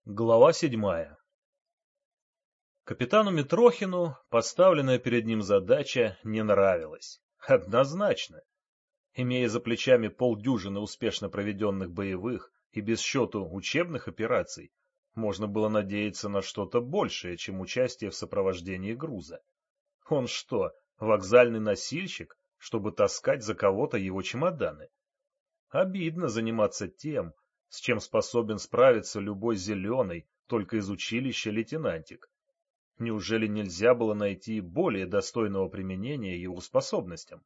Глава 7. Капитану Митрохину поставленная перед ним задача не нравилась. Однозначно. Имея за плечами полдюжины успешно проведенных боевых и без счету учебных операций, можно было надеяться на что-то большее, чем участие в сопровождении груза. Он что, вокзальный носильщик, чтобы таскать за кого-то его чемоданы? Обидно заниматься тем, с чем способен справиться любой зеленый, только из училища лейтенантик. Неужели нельзя было найти более достойного применения его способностям?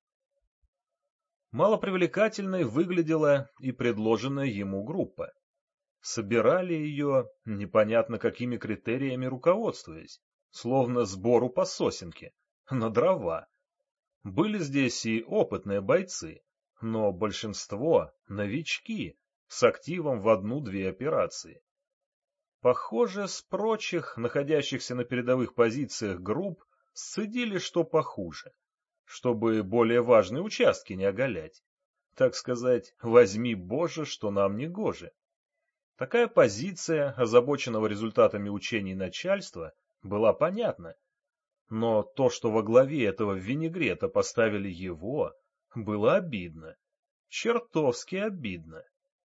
Малопривлекательной выглядела и предложенная ему группа. Собирали ее непонятно какими критериями руководствуясь, словно сбору по сосенке, на дрова. Были здесь и опытные бойцы, но большинство — новички, с активом в одну-две операции. Похоже, с прочих, находящихся на передовых позициях групп, сцедили что похуже, чтобы более важные участки не оголять. Так сказать, возьми, Боже, что нам не гоже. Такая позиция, озабоченного результатами учений начальства, была понятна. Но то, что во главе этого винегрета поставили его, было обидно. Чертовски обидно.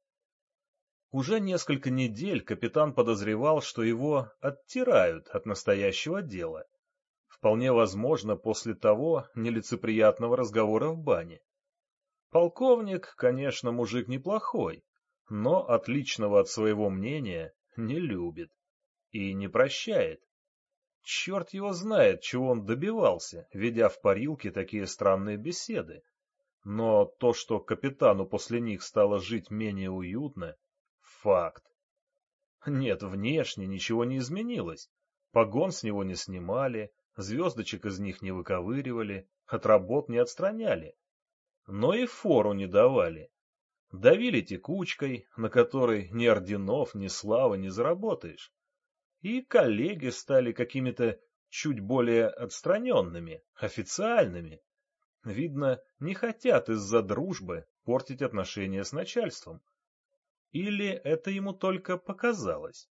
Уже несколько недель капитан подозревал, что его оттирают от настоящего дела. Вполне возможно, после того нелицеприятного разговора в бане. Полковник, конечно, мужик неплохой, но отличного от своего мнения не любит и не прощает. Черт его знает, чего он добивался, ведя в парилке такие странные беседы. Но то, что капитану после них стало жить менее уютно, факт. Нет, внешне ничего не изменилось. Погон с него не снимали, звездочек из них не выковыривали, от работ не отстраняли. Но и фору не давали. Давили текучкой, на которой ни орденов, ни славы не заработаешь. И коллеги стали какими-то чуть более отстраненными, официальными. Видно, не хотят из-за дружбы портить отношения с начальством. Или это ему только показалось?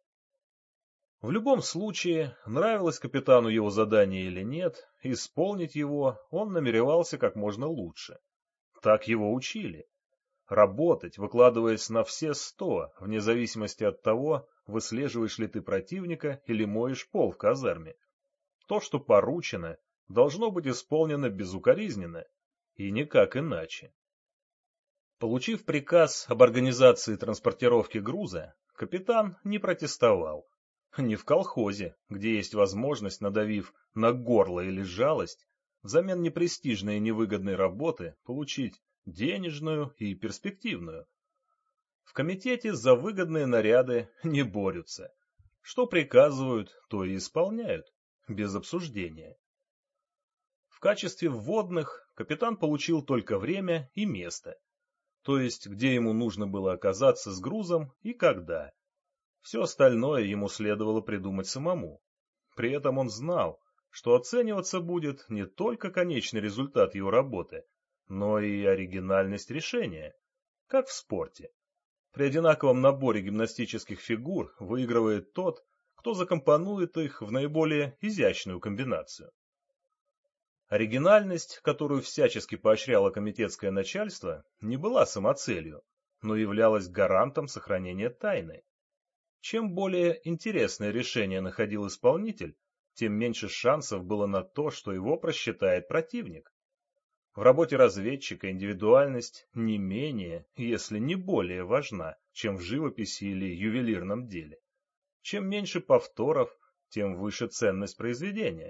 В любом случае, нравилось капитану его задание или нет, исполнить его он намеревался как можно лучше. Так его учили. Работать, выкладываясь на все 100, вне зависимости от того, выслеживаешь ли ты противника или моешь пол в казарме. То, что поручено, должно быть исполнено безукоризненно, и никак иначе. Получив приказ об организации транспортировки груза, капитан не протестовал. Не в колхозе, где есть возможность, надавив на горло или жалость, взамен непрестижной и невыгодной работы получить денежную и перспективную. В комитете за выгодные наряды не борются. Что приказывают, то и исполняют, без обсуждения. В качестве вводных капитан получил только время и место, то есть где ему нужно было оказаться с грузом и когда. Все остальное ему следовало придумать самому. При этом он знал, что оцениваться будет не только конечный результат его работы, но и оригинальность решения, как в спорте. При одинаковом наборе гимнастических фигур выигрывает тот, кто закомпонует их в наиболее изящную комбинацию. Оригинальность, которую всячески поощряло комитетское начальство, не была самоцелью, но являлась гарантом сохранения тайны. Чем более интересное решение находил исполнитель, тем меньше шансов было на то, что его просчитает противник. В работе разведчика индивидуальность не менее, если не более важна, чем в живописи или ювелирном деле. Чем меньше повторов, тем выше ценность произведения.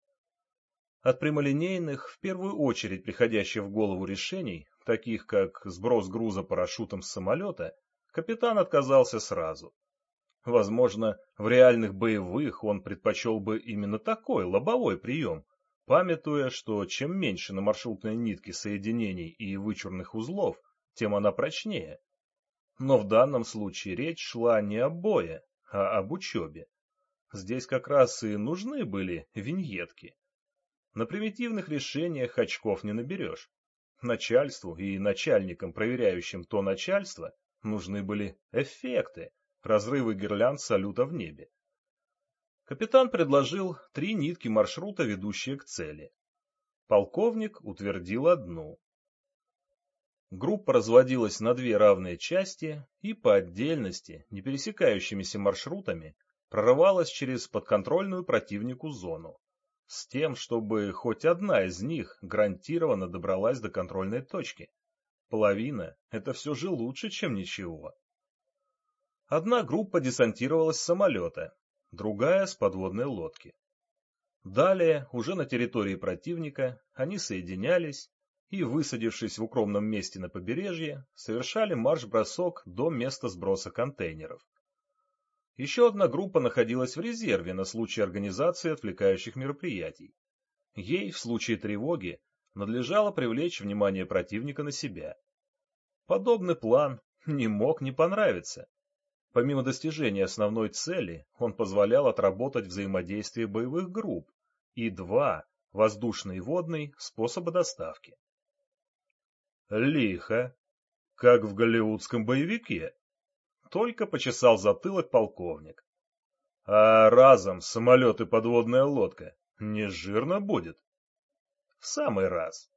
От прямолинейных, в первую очередь приходящих в голову решений, таких как сброс груза парашютом с самолета, капитан отказался сразу. Возможно, в реальных боевых он предпочел бы именно такой лобовой прием, памятуя, что чем меньше на маршрутной нитке соединений и вычурных узлов, тем она прочнее. Но в данном случае речь шла не о бое, а об учебе. Здесь как раз и нужны были виньетки. На примитивных решениях очков не наберешь. Начальству и начальникам, проверяющим то начальство, нужны были эффекты, разрывы гирлянд салюта в небе. Капитан предложил 3 нитки маршрута, ведущие к цели. Полковник утвердил одну. Группа разводилась на 2 равные части и по отдельности, не пересекающимися маршрутами, прорывалась через подконтрольную противнику зону, с тем, чтобы хоть одна из них гарантированно добралась до контрольной точки. Половина — это все же лучше, чем ничего. Одна группа десантировалась с самолета, другая — с подводной лодки. Далее, уже на территории противника, они соединялись и, высадившись в укромном месте на побережье, совершали марш-бросок до места сброса контейнеров. Еще одна группа находилась в резерве на случай организации отвлекающих мероприятий. Ей, в случае тревоги, надлежало привлечь внимание противника на себя. Подобный план не мог не понравиться. Помимо достижения основной цели, он позволял отработать взаимодействие боевых групп и 2, воздушный и водный, способа доставки. Лихо, как в голливудском боевике. Только почесал затылок полковник. А разом самолет и подводная лодка не жирно будет? В самый раз.